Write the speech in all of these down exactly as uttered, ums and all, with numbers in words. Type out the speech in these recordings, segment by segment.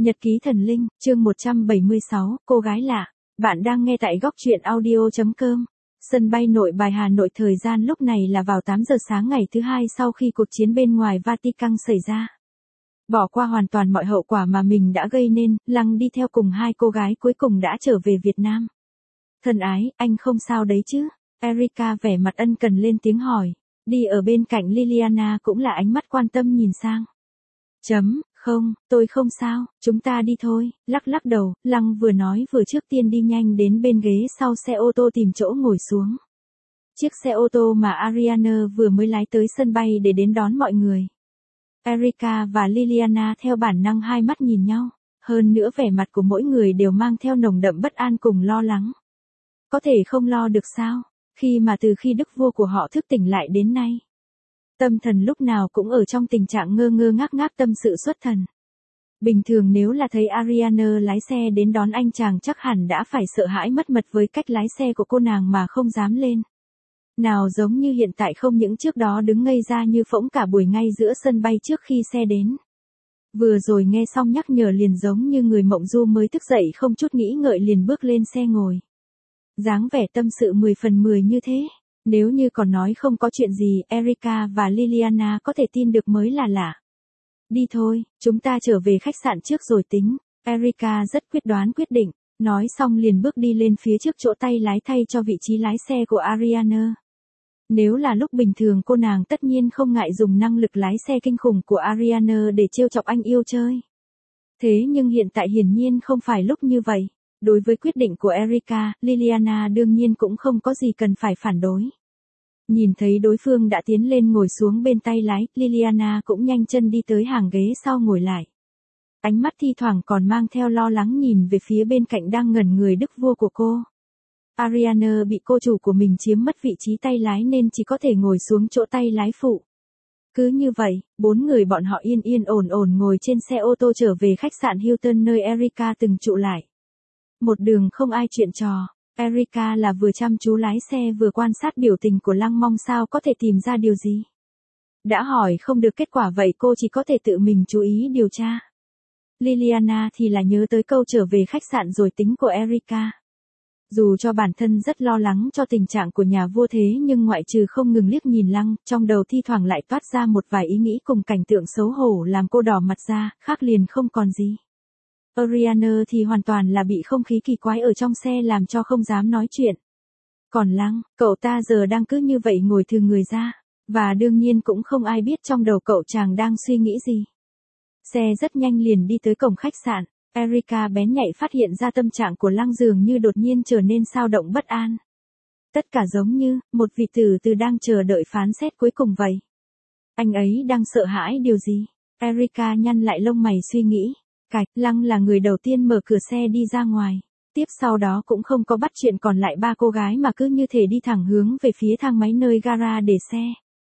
Nhật ký thần linh, chương một trăm bảy mươi sáu, cô gái lạ. Bạn đang nghe tại góc truyện audio chấm com. Sân bay Nội Bài Hà Nội, thời gian lúc này là vào tám giờ sáng ngày thứ hai sau khi cuộc chiến bên ngoài Vatican xảy ra. Bỏ qua hoàn toàn mọi hậu quả mà mình đã gây nên, Lăng đi theo cùng hai cô gái cuối cùng đã trở về Việt Nam. Thân ái, anh không sao đấy chứ? Erica vẻ mặt ân cần lên tiếng hỏi. Đi ở bên cạnh Liliana cũng là ánh mắt quan tâm nhìn sang. Chấm, không, tôi không sao, chúng ta đi thôi. Lắc lắc đầu, Lăng vừa nói vừa trước tiên đi nhanh đến bên ghế sau xe ô tô tìm chỗ ngồi xuống. Chiếc xe ô tô mà Ariana vừa mới lái tới sân bay để đến đón mọi người. Erica và Liliana theo bản năng hai mắt nhìn nhau, hơn nữa vẻ mặt của mỗi người đều mang theo nồng đậm bất an cùng lo lắng. Có thể không lo được sao, khi mà từ khi đức vua của họ thức tỉnh lại đến nay, tâm thần lúc nào cũng ở trong tình trạng ngơ ngơ ngác ngác tâm sự xuất thần. Bình thường nếu là thấy Ariana lái xe đến đón anh chàng chắc hẳn đã phải sợ hãi mất mật với cách lái xe của cô nàng mà không dám lên. Nào giống như hiện tại không những trước đó đứng ngây ra như phỗng cả buổi ngay giữa sân bay trước khi xe đến. Vừa rồi nghe xong nhắc nhở liền giống như người mộng du mới thức dậy không chút nghĩ ngợi liền bước lên xe ngồi. Dáng vẻ tâm sự mười phần mười như thế. Nếu như còn nói không có chuyện gì, Erica và Liliana có thể tin được mới là lạ. Đi thôi, chúng ta trở về khách sạn trước rồi tính. Erica rất quyết đoán quyết định, nói xong liền bước đi lên phía trước chỗ tay lái thay cho vị trí lái xe của Ariana. Nếu là lúc bình thường cô nàng tất nhiên không ngại dùng năng lực lái xe kinh khủng của Ariana để trêu chọc anh yêu chơi. Thế nhưng hiện tại hiển nhiên không phải lúc như vậy. Đối với quyết định của Erica, Liliana đương nhiên cũng không có gì cần phải phản đối. Nhìn thấy đối phương đã tiến lên ngồi xuống bên tay lái, Liliana cũng nhanh chân đi tới hàng ghế sau ngồi lại. Ánh mắt thi thoảng còn mang theo lo lắng nhìn về phía bên cạnh đang ngẩn người đức vua của cô. Ariana bị cô chủ của mình chiếm mất vị trí tay lái nên chỉ có thể ngồi xuống chỗ tay lái phụ. Cứ như vậy, bốn người bọn họ yên yên ổn ổn ngồi trên xe ô tô trở về khách sạn Hilton nơi Erica từng trụ lại. Một đường không ai chuyện trò, Erica là vừa chăm chú lái xe vừa quan sát biểu tình của Lăng mong sao có thể tìm ra điều gì. Đã hỏi không được kết quả vậy cô chỉ có thể tự mình chú ý điều tra. Liliana thì là nhớ tới câu trở về khách sạn rồi tính của Erica. Dù cho bản thân rất lo lắng cho tình trạng của nhà vua thế nhưng ngoại trừ không ngừng liếc nhìn Lăng, trong đầu thi thoảng lại toát ra một vài ý nghĩ cùng cảnh tượng xấu hổ làm cô đỏ mặt ra, khác liền không còn gì. Ariana thì hoàn toàn là bị không khí kỳ quái ở trong xe làm cho không dám nói chuyện. Còn Lăng, cậu ta giờ đang cứ như vậy ngồi thừ người ra, và đương nhiên cũng không ai biết trong đầu cậu chàng đang suy nghĩ gì. Xe rất nhanh liền đi tới cổng khách sạn, Erica bén nhạy phát hiện ra tâm trạng của Lăng dường như đột nhiên trở nên xao động bất an. Tất cả giống như, một vị tử từ đang chờ đợi phán xét cuối cùng vậy. Anh ấy đang sợ hãi điều gì? Erica nhăn lại lông mày suy nghĩ. Cạch, Lăng là người đầu tiên mở cửa xe đi ra ngoài. Tiếp sau đó cũng không có bắt chuyện còn lại ba cô gái mà cứ như thể đi thẳng hướng về phía thang máy nơi gara để xe.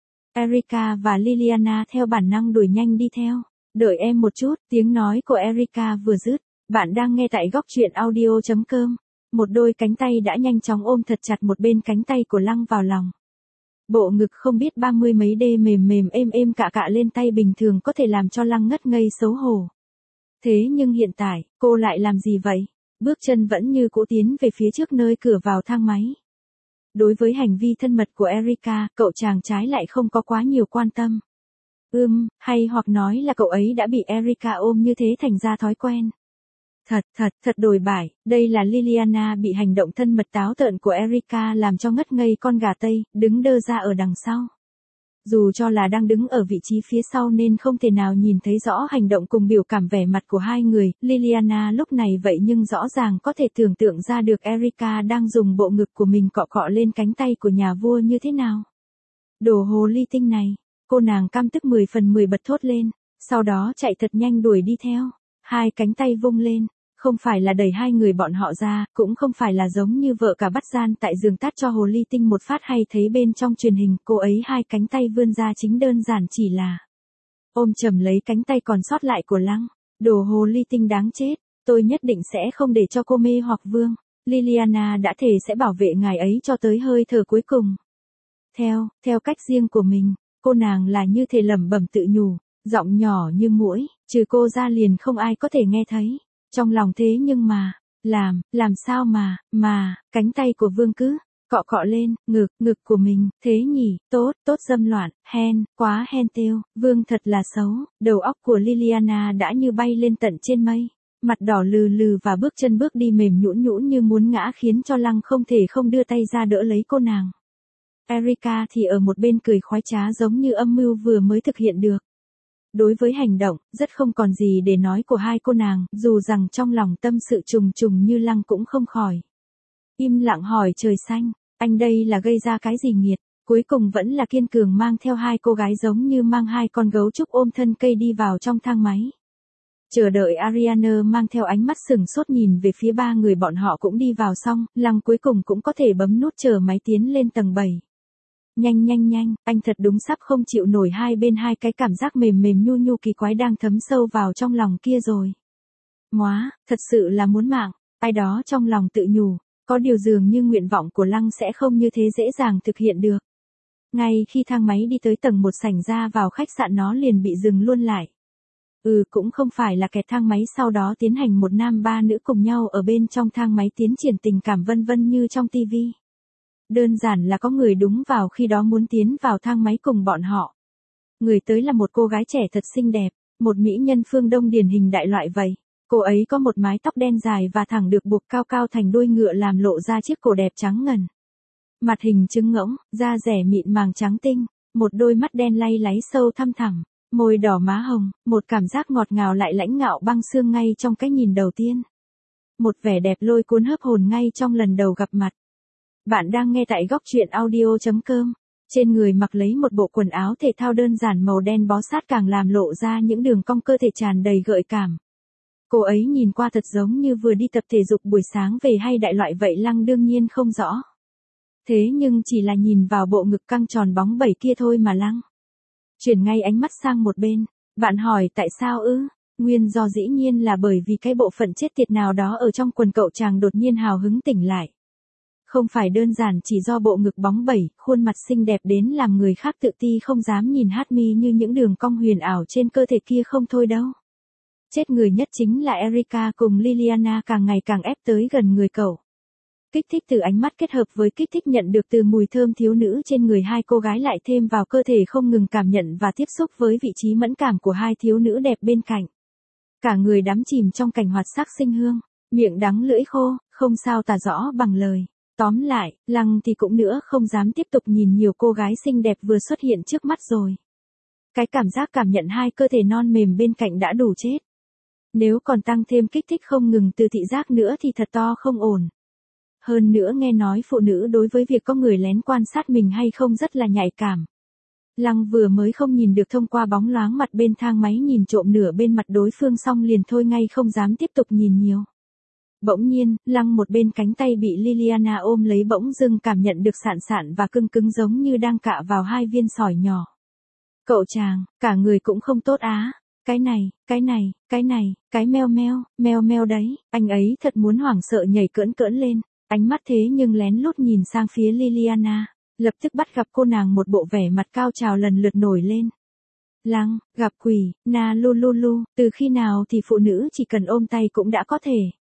Erica và Liliana theo bản năng đuổi nhanh đi theo. Đợi em một chút, tiếng nói của Erica vừa dứt. Bạn đang nghe tại góc truyện audio chấm com. Một đôi cánh tay đã nhanh chóng ôm thật chặt một bên cánh tay của Lăng vào lòng. Bộ ngực không biết ba mươi mấy đê mềm mềm êm êm cạ cạ lên tay bình thường có thể làm cho Lăng ngất ngây xấu hổ. Thế nhưng hiện tại, cô lại làm gì vậy? Bước chân vẫn như cũ tiến về phía trước nơi cửa vào thang máy. Đối với hành vi thân mật của Erica, cậu chàng trái lại không có quá nhiều quan tâm. Ừm, hay hoặc nói là cậu ấy đã bị Erica ôm như thế thành ra thói quen. Thật, thật, thật đồi bại, đây là Liliana bị hành động thân mật táo tợn của Erica làm cho ngất ngây con gà Tây, đứng đơ ra ở đằng sau. Dù cho là đang đứng ở vị trí phía sau nên không thể nào nhìn thấy rõ hành động cùng biểu cảm vẻ mặt của hai người, Liliana lúc này vậy nhưng rõ ràng có thể tưởng tượng ra được Erica đang dùng bộ ngực của mình cọ cọ lên cánh tay của nhà vua như thế nào. Đồ hồ ly tinh này, cô nàng căm tức mười phần mười bật thốt lên, sau đó chạy thật nhanh đuổi đi theo, hai cánh tay vung lên. Không phải là đẩy hai người bọn họ ra, cũng không phải là giống như vợ cả bắt gian tại giường tát cho hồ ly tinh một phát hay thấy bên trong truyền hình, cô ấy hai cánh tay vươn ra chính đơn giản chỉ là ôm chầm lấy cánh tay còn sót lại của Lăng. Đồ hồ ly tinh đáng chết, tôi nhất định sẽ không để cho cô mê hoặc vương. Liliana đã thề sẽ bảo vệ ngài ấy cho tới hơi thở cuối cùng. Theo, theo cách riêng của mình, cô nàng là như thể lẩm bẩm tự nhủ, Giọng nhỏ như muỗi, trừ cô ra liền không ai có thể nghe thấy. Trong lòng thế nhưng mà, làm, làm sao mà, mà, cánh tay của Vương cứ cọ cọ lên, ngực, ngực của mình, thế nhỉ, tốt, tốt dâm loạn, hen, quá hen têu, Vương thật là xấu, đầu óc của Liliana đã như bay lên tận trên mây, mặt đỏ lừ lừ và bước chân bước đi mềm nhũn nhũn như muốn ngã khiến cho Lăng không thể không đưa tay ra đỡ lấy cô nàng. Erika thì ở một bên cười khoái trá giống như âm mưu vừa mới thực hiện được. Đối với hành động, rất không còn gì để nói của hai cô nàng, dù rằng trong lòng tâm sự trùng trùng như Lăng cũng không khỏi. Im lặng hỏi trời xanh, anh đây là gây ra cái gì nghiệt, cuối cùng vẫn là kiên cường mang theo hai cô gái giống như mang hai con gấu trúc ôm thân cây đi vào trong thang máy. Chờ đợi Ariana mang theo ánh mắt sừng sốt nhìn về phía ba người bọn họ cũng đi vào xong, Lăng cuối cùng cũng có thể bấm nút chờ máy tiến lên tầng bảy. Nhanh nhanh nhanh, anh thật đúng sắp không chịu nổi hai bên hai cái cảm giác mềm mềm nhu nhu kỳ quái đang thấm sâu vào trong lòng kia rồi. Móa, thật sự là muốn mạng, ai đó trong lòng tự nhủ, có điều dường như nguyện vọng của Lăng sẽ không như thế dễ dàng thực hiện được. Ngay khi thang máy đi tới tầng một sảnh ra vào khách sạn nó liền bị dừng luôn lại. Ừ cũng không phải là kẹt thang máy sau đó tiến hành một nam ba nữ cùng nhau ở bên trong thang máy tiến triển tình cảm vân vân như trong tivi. Đơn giản là có người đúng vào khi đó muốn tiến vào thang máy cùng bọn họ. Người tới là một cô gái trẻ thật xinh đẹp, một mỹ nhân phương Đông điển hình đại loại vậy. Cô ấy có một mái tóc đen dài và thẳng được buộc cao cao thành đuôi ngựa làm lộ ra chiếc cổ đẹp trắng ngần. Mặt hình trứng ngỗng, da rẻ mịn màng trắng tinh, một đôi mắt đen lay láy sâu thăm thẳm, môi đỏ má hồng, một cảm giác ngọt ngào lại lãnh ngạo băng xương ngay trong cái nhìn đầu tiên. Một vẻ đẹp lôi cuốn hấp hồn ngay trong lần đầu gặp mặt. Bạn đang nghe tại góc truyện audio chấm com. Trên người mặc lấy một bộ quần áo thể thao đơn giản màu đen bó sát càng làm lộ ra những đường cong cơ thể tràn đầy gợi cảm. Cô ấy nhìn qua thật giống như vừa đi tập thể dục buổi sáng về hay đại loại vậy Lăng đương nhiên không rõ. Thế nhưng chỉ là nhìn vào bộ ngực căng tròn bóng bẩy kia thôi mà Lăng chuyển ngay ánh mắt sang một bên. Bạn hỏi tại sao ư? Nguyên do dĩ nhiên là bởi vì cái bộ phận chết tiệt nào đó ở trong quần cậu chàng đột nhiên hào hứng tỉnh lại. Không phải đơn giản chỉ do bộ ngực bóng bẩy, khuôn mặt xinh đẹp đến làm người khác tự ti không dám nhìn hát mi như những đường cong huyền ảo trên cơ thể kia không thôi đâu. Chết người nhất chính là Erika cùng Liliana càng ngày càng ép tới gần người cậu. Kích thích từ ánh mắt kết hợp với kích thích nhận được từ mùi thơm thiếu nữ trên người hai cô gái lại thêm vào cơ thể không ngừng cảm nhận và tiếp xúc với vị trí mẫn cảm của hai thiếu nữ đẹp bên cạnh. Cả người đắm chìm trong cảnh hoạt sắc sinh hương, miệng đắng lưỡi khô, không sao tả rõ bằng lời. Tóm lại, Lăng thì cũng nữa không dám tiếp tục nhìn nhiều cô gái xinh đẹp vừa xuất hiện trước mắt rồi. Cái cảm giác cảm nhận hai cơ thể non mềm bên cạnh đã đủ chết. Nếu còn tăng thêm kích thích không ngừng từ thị giác nữa thì thật to không ổn. Hơn nữa nghe nói phụ nữ đối với việc có người lén quan sát mình hay không rất là nhạy cảm. Lăng vừa mới không nhìn được thông qua bóng loáng mặt bên thang máy nhìn trộm nửa bên mặt đối phương xong liền thôi ngay không dám tiếp tục nhìn nhiều. Bỗng nhiên, Lăng một bên cánh tay bị Liliana ôm lấy bỗng dưng cảm nhận được sạn sạn và cưng cứng giống như đang cạ vào hai viên sỏi nhỏ. Cậu chàng, cả người cũng không tốt á. Cái này, cái này, cái này, cái meo meo, meo meo đấy, anh ấy thật muốn hoảng sợ nhảy cỡn cỡn lên, ánh mắt thế nhưng lén lút nhìn sang phía Liliana, lập tức bắt gặp cô nàng một bộ vẻ mặt cao trào lần lượt nổi lên. Lăng, gặp quỷ, na lu lu lu, từ khi nào thì phụ nữ chỉ cần ôm tay cũng đã có thể.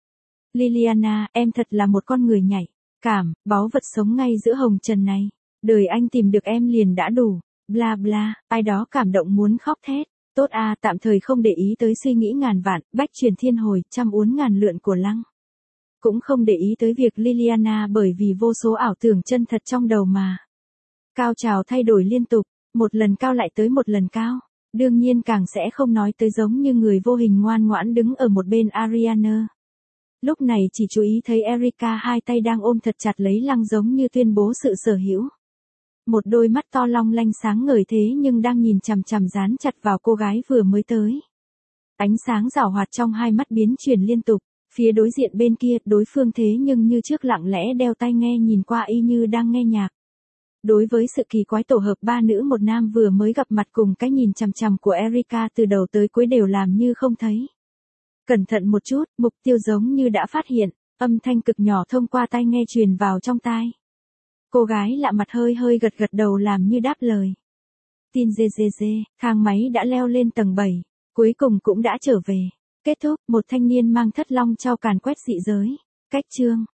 Liliana, em thật là một con người nhạy cảm, báu vật sống ngay giữa hồng trần này. Đời anh tìm được em liền đã đủ, bla bla, ai đó cảm động muốn khóc thét. Tốt à, tạm thời không để ý tới suy nghĩ ngàn vạn, bách truyền thiên hồi, trăm uốn ngàn lượn của Lăng. Cũng không để ý tới việc Liliana bởi vì vô số ảo tưởng chân thật trong đầu mà. Cao trào thay đổi liên tục, một lần cao lại tới một lần cao. Đương nhiên càng sẽ không nói tới giống như người vô hình ngoan ngoãn đứng ở một bên Ariana. Lúc này chỉ chú ý thấy Erika hai tay đang ôm thật chặt lấy Lăng giống như tuyên bố sự sở hữu. Một đôi mắt to long lanh sáng ngời thế nhưng đang nhìn chằm chằm dán chặt vào cô gái vừa mới tới. Ánh sáng rảo hoạt trong hai mắt biến chuyển liên tục, phía đối diện bên kia đối phương thế nhưng như trước lặng lẽ đeo tai nghe nhìn qua y như đang nghe nhạc. Đối với sự kỳ quái tổ hợp ba nữ một nam vừa mới gặp mặt cùng cái nhìn chằm chằm của Erika từ đầu tới cuối đều làm như không thấy. Cẩn thận một chút, mục tiêu giống như đã phát hiện, âm thanh cực nhỏ thông qua tai nghe truyền vào trong tai. Cô gái lạ mặt hơi hơi gật gật đầu làm như đáp lời. tin dê dê dê, thang máy đã leo lên tầng bảy, cuối cùng cũng đã trở về. Kết thúc, một thanh niên mang thất long trao càn quét dị giới. Cách chương